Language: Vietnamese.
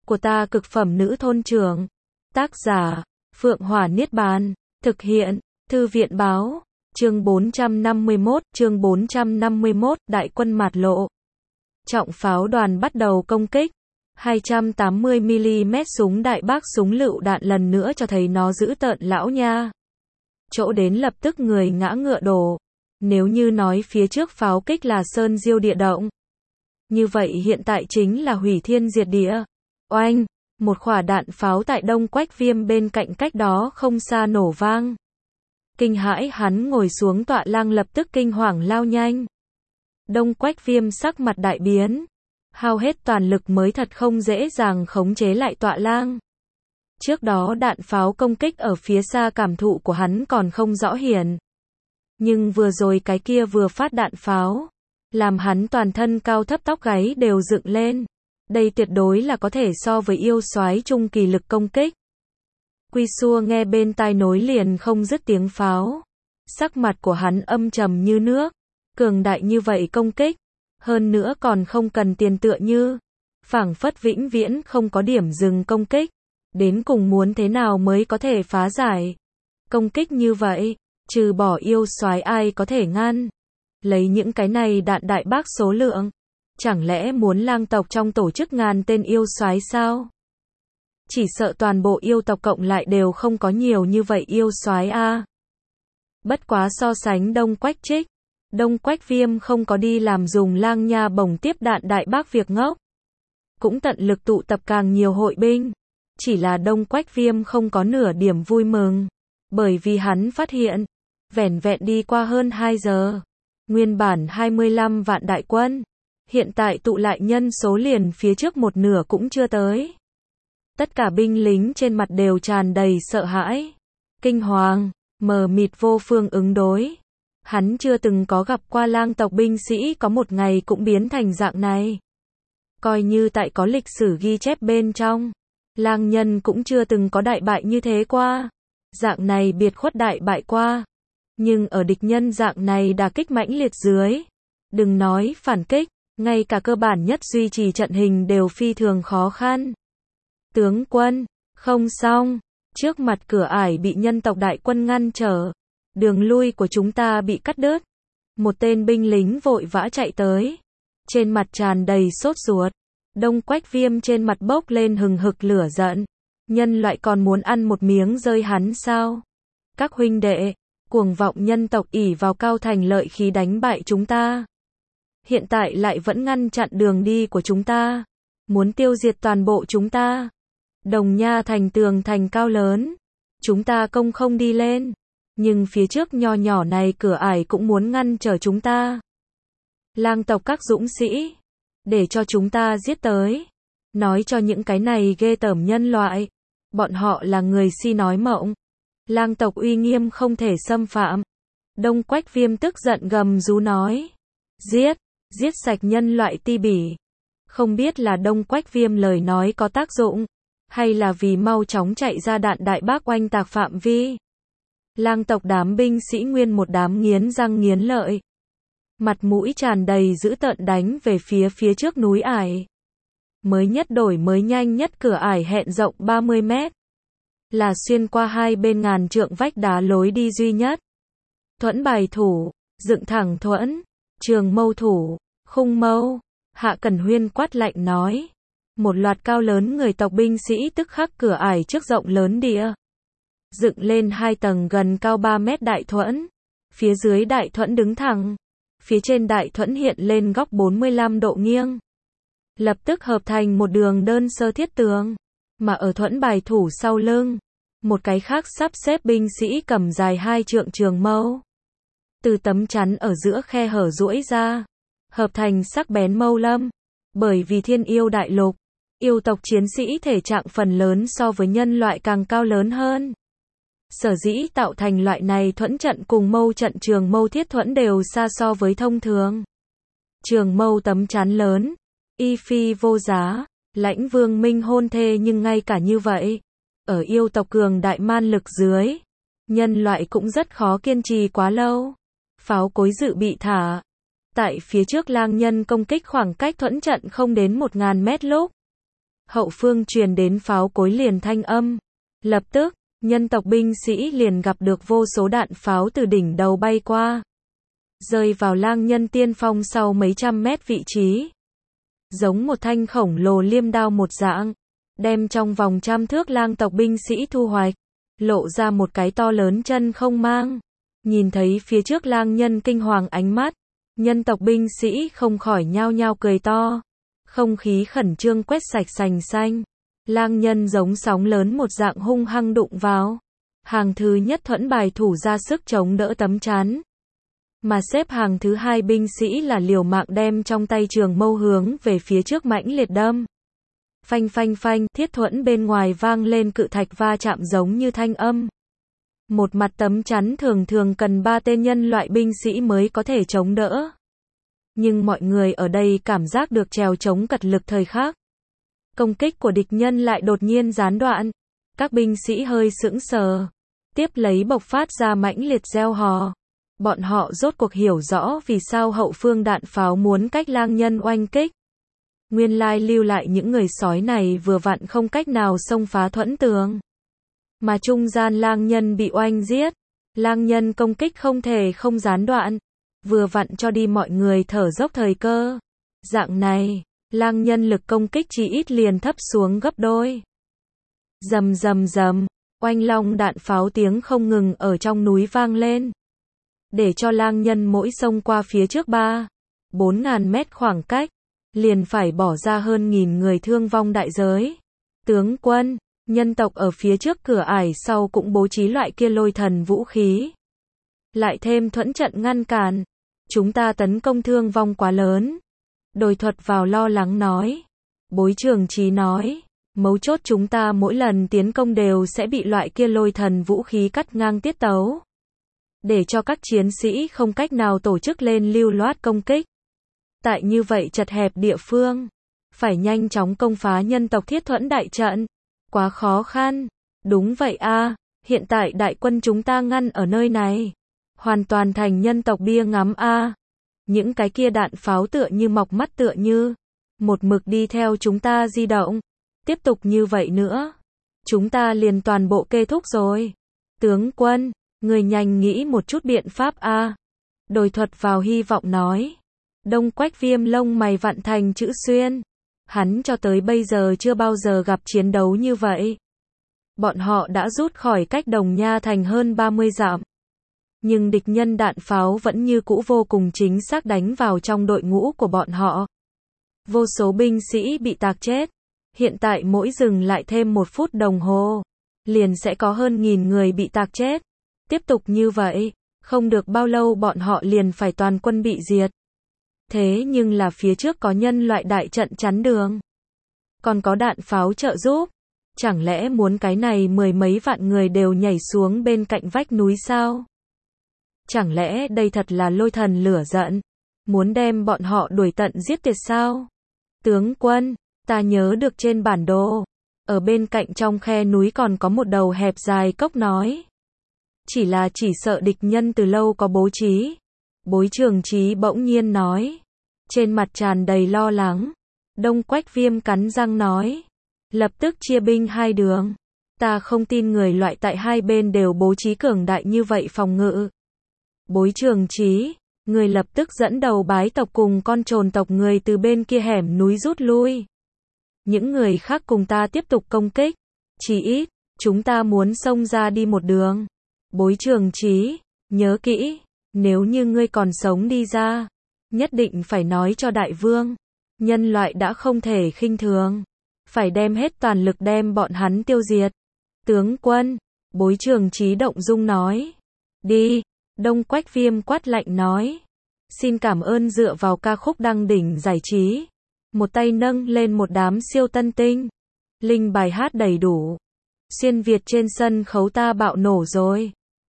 của ta cực phẩm nữ thôn trưởng. Tác giả, Phượng Hỏa Niết Bàn. Thực hiện, Thư viện Báo. Chương 451, Đại quân Mạt Lộ. Trọng pháo đoàn bắt đầu công kích. 280mm súng đại bác súng lựu đạn lần nữa cho thấy nó dữ tợn lão nha. Chỗ đến lập tức người ngã ngựa đổ. Nếu như nói phía trước pháo kích là sơn diêu địa động, như vậy hiện tại chính là hủy thiên diệt địa. Oanh, một quả đạn pháo tại Đông Quách Viêm bên cạnh cách đó không xa nổ vang. Kinh hãi hắn ngồi xuống tọa lang lập tức kinh hoàng lao nhanh. Đông Quách Viêm sắc mặt đại biến. Hao hết toàn lực mới thật không dễ dàng khống chế lại tọa lang. Trước đó đạn pháo công kích ở phía xa cảm thụ của hắn còn không rõ hiển. Nhưng vừa rồi cái kia vừa phát đạn pháo, làm hắn toàn thân cao thấp tóc gáy đều dựng lên. Đây tuyệt đối là có thể so với yêu soái trung kỳ lực công kích. Quy Xua nghe bên tai nối liền không dứt tiếng pháo. Sắc mặt của hắn âm trầm như nước. Cường đại như vậy công kích. Hơn nữa còn không cần tiền tựa như. Phảng phất vĩnh viễn không có điểm dừng công kích. Đến cùng muốn thế nào mới có thể phá giải. Công kích như vậy, trừ bỏ yêu soái ai có thể ngăn. Lấy những cái này đạn đại bác số lượng. Chẳng lẽ muốn lang tộc trong tổ chức ngàn tên yêu soái sao? Chỉ sợ toàn bộ yêu tộc cộng lại đều không có nhiều như vậy yêu soái a. Bất quá so sánh Đông Quách Trích, Đông Quách Viêm không có đi làm dùng lang nha bổng tiếp đạn đại bác việc ngốc. Cũng tận lực tụ tập càng nhiều hội binh. Chỉ là Đông Quách Viêm không có nửa điểm vui mừng. Bởi vì hắn phát hiện, vẻn vẹn đi qua hơn 2 giờ. Nguyên bản 25 vạn đại quân. Hiện tại tụ lại nhân số liền phía trước một nửa cũng chưa tới. Tất cả binh lính trên mặt đều tràn đầy sợ hãi, kinh hoàng, mờ mịt vô phương ứng đối. Hắn chưa từng có gặp qua lang tộc binh sĩ có một ngày cũng biến thành dạng này. Coi như tại có lịch sử ghi chép bên trong, lang nhân cũng chưa từng có đại bại như thế qua. Dạng này biệt khuất đại bại qua. Nhưng ở địch nhân dạng này đả kích mãnh liệt dưới, đừng nói phản kích, ngay cả cơ bản nhất duy trì trận hình đều phi thường khó khăn. Tướng quân, không xong, trước mặt cửa ải bị nhân tộc đại quân ngăn trở, đường lui của chúng ta bị cắt đứt. Một tên binh lính vội vã chạy tới, trên mặt tràn đầy sốt ruột. Đông Quách Viêm trên mặt bốc lên hừng hực lửa giận. Nhân loại còn muốn ăn một miếng rơi hắn sao? Các huynh đệ, cuồng vọng nhân tộc ỷ vào cao thành lợi khí đánh bại chúng ta. Hiện tại lại vẫn ngăn chặn đường đi của chúng ta. Muốn tiêu diệt toàn bộ chúng ta. Đồng Nha thành tường thành cao lớn. Chúng ta công không đi lên. Nhưng phía trước nho nhỏ này cửa ải cũng muốn ngăn trở chúng ta. Lang tộc các dũng sĩ. Để cho chúng ta giết tới. Nói cho những cái này ghê tởm nhân loại. Bọn họ là người si nói mộng. Lang tộc uy nghiêm không thể xâm phạm. Đông Quách Viêm tức giận gầm rú nói. Giết, giết sạch nhân loại ti bỉ. Không biết là Đông Quách Viêm lời nói có tác dụng, hay là vì mau chóng chạy ra đạn đại bác oanh tạc phạm vi. Lang tộc đám binh sĩ nguyên một đám nghiến răng nghiến lợi. Mặt mũi tràn đầy dữ tợn đánh về phía trước núi ải. Mới nhất đổi mới nhanh nhất cửa ải hẹn rộng 30 mét. Là xuyên qua hai bên ngàn trượng vách đá lối đi duy nhất. Thuẫn bài thủ, dựng thẳng thuẫn, trường mâu thủ, khung mâu. Hạ Cẩn Huyên quát lạnh nói. Một loạt cao lớn người tộc binh sĩ tức khắc cửa ải trước rộng lớn địa. Dựng lên 2 tầng gần cao 3 mét đại thuẫn. Phía dưới đại thuẫn đứng thẳng. Phía trên đại thuẫn hiện lên góc 45 độ nghiêng. Lập tức hợp thành một đường đơn sơ thiết tường. Mà ở thuẫn bài thủ sau lưng, một cái khác sắp xếp binh sĩ cầm dài 2 trượng trường mâu. Từ tấm chắn ở giữa khe hở duỗi ra, hợp thành sắc bén mâu lâm. Bởi vì Thiên Yêu đại lục, yêu tộc chiến sĩ thể trạng phần lớn so với nhân loại càng cao lớn hơn. Sở dĩ tạo thành loại này thuẫn trận cùng mâu trận trường mâu thiết thuẫn đều xa so với thông thường. Trường mâu tấm chắn lớn, y phi vô giá, Lãnh Vương Minh hôn thê, nhưng ngay cả như vậy, ở yêu tộc cường đại man lực dưới, nhân loại cũng rất khó kiên trì quá lâu. Pháo cối dự bị thả. Tại phía trước lang nhân công kích khoảng cách thuẫn trận không đến 1000 mét lúc. hậu phương truyền đến pháo cối liền thanh âm. Lập tức, nhân tộc binh sĩ liền gặp được vô số đạn pháo từ đỉnh đầu bay qua, rơi vào lang nhân tiên phong sau mấy trăm mét vị trí. Giống một thanh khổng lồ liêm đao một dạng, đem trong vòng trăm thước lang tộc binh sĩ thu hoạch, lộ ra một cái to lớn chân không mang. Nhìn thấy phía trước lang nhân kinh hoàng ánh mắt, nhân tộc binh sĩ không khỏi nhao nhao cười to. Không khí khẩn trương quét sạch sành xanh. Lang nhân giống sóng lớn một dạng hung hăng đụng vào. Hàng thứ nhất thuẫn bài thủ ra sức chống đỡ tấm chắn. Mà xếp hàng thứ hai binh sĩ là liều mạng đem trong tay trường mâu hướng về phía trước mãnh liệt đâm. Phanh phanh phanh, thiết thuẫn bên ngoài vang lên cự thạch va chạm giống như thanh âm. Một mặt tấm chắn thường thường cần 3 tên nhân loại binh sĩ mới có thể chống đỡ. Nhưng mọi người ở đây cảm giác được trèo chống cật lực thời khắc. Công kích của địch nhân lại đột nhiên gián đoạn. Các binh sĩ hơi sững sờ. Tiếp lấy bộc phát ra mãnh liệt reo hò. Bọn họ rốt cuộc hiểu rõ vì sao hậu phương đạn pháo muốn cách lang nhân oanh kích. Nguyên lai lưu lại những người sói này vừa vặn không cách nào xông phá thuẫn tường. Mà trung gian lang nhân bị oanh giết. Lang nhân công kích không thể không gián đoạn. Vừa vặn cho đi mọi người thở dốc thời cơ. Dạng này, lang nhân lực công kích chỉ ít liền thấp xuống gấp đôi. Rầm rầm rầm, oanh long đạn pháo tiếng không ngừng ở trong núi vang lên. Để cho lang nhân mỗi xông qua phía trước 3-4 mét khoảng cách, liền phải bỏ ra hơn 1000 người thương vong đại giới. Tướng quân, nhân tộc ở phía trước cửa ải sau cũng bố trí loại kia lôi thần vũ khí. Lại thêm thuẫn trận ngăn cản. Chúng ta tấn công thương vong quá lớn. Đồi Thuật vào lo lắng nói. Bối Trường Chí nói. Mấu chốt chúng ta mỗi lần tiến công đều sẽ bị loại kia lôi thần vũ khí cắt ngang tiết tấu. Để cho các chiến sĩ không cách nào tổ chức lên lưu loát công kích. Tại như vậy chật hẹp địa phương. Phải nhanh chóng công phá nhân tộc thiết thuẫn đại trận. Quá khó khăn. Đúng vậy a, hiện tại đại quân chúng ta ngăn ở nơi này. Hoàn toàn thành nhân tộc bia ngắm a. Những cái kia đạn pháo tựa như mọc mắt tựa như. Một mực đi theo chúng ta di động. Tiếp tục như vậy nữa. Chúng ta liền toàn bộ kết thúc rồi. Tướng quân, người nhanh nghĩ một chút biện pháp a. Đồi Thuật vào hy vọng nói. Đông Quách Viêm lông mày vặn thành chữ xuyên. Hắn cho tới bây giờ chưa bao giờ gặp chiến đấu như vậy. Bọn họ đã rút khỏi cách Đồng Nha thành hơn 30 dặm. Nhưng địch nhân đạn pháo vẫn như cũ vô cùng chính xác đánh vào trong đội ngũ của bọn họ. Vô số binh sĩ bị tạc chết. Hiện tại mỗi dừng lại thêm 1 phút đồng hồ, liền sẽ có hơn 1000 người bị tạc chết. Tiếp tục như vậy, không được bao lâu bọn họ liền phải toàn quân bị diệt. Thế nhưng là phía trước có nhân loại đại trận chắn đường. Còn có đạn pháo trợ giúp. Chẳng lẽ muốn cái này 10 mấy vạn người đều nhảy xuống bên cạnh vách núi sao? Chẳng lẽ đây thật là lôi thần lửa giận? Muốn đem bọn họ đuổi tận giết tuyệt sao? Tướng quân, ta nhớ được trên bản đồ. Ở bên cạnh trong khe núi còn có một đầu hẹp dài cốc nói. Chỉ sợ địch nhân từ lâu có bố trí. Bối Trường Chí bỗng nhiên nói. Trên mặt tràn đầy lo lắng. Đông Quách Viêm cắn răng nói. Lập tức chia binh 2 đường. Ta không tin người loại tại hai bên đều bố trí cường đại như vậy phòng ngự. Bối Trường Chí, người lập tức dẫn đầu bái tộc cùng con trồn tộc người từ bên kia hẻm núi rút lui. Những người khác cùng ta tiếp tục công kích. Chỉ ít, chúng ta muốn xông ra đi một đường. Bối Trường Chí, nhớ kỹ, nếu như ngươi còn sống đi ra, nhất định phải nói cho đại vương. Nhân loại đã không thể khinh thường. Phải đem hết toàn lực đem bọn hắn tiêu diệt. Tướng quân, Bối Trường Chí động dung nói. Đi, Đông Quách Viêm quát lạnh nói. Xin cảm ơn dựa vào ca khúc đăng đỉnh giải trí. Một tay nâng lên một đám siêu tân tinh. Linh bài hát đầy đủ. Xuyên Việt trên sân khấu ta bạo nổ rồi.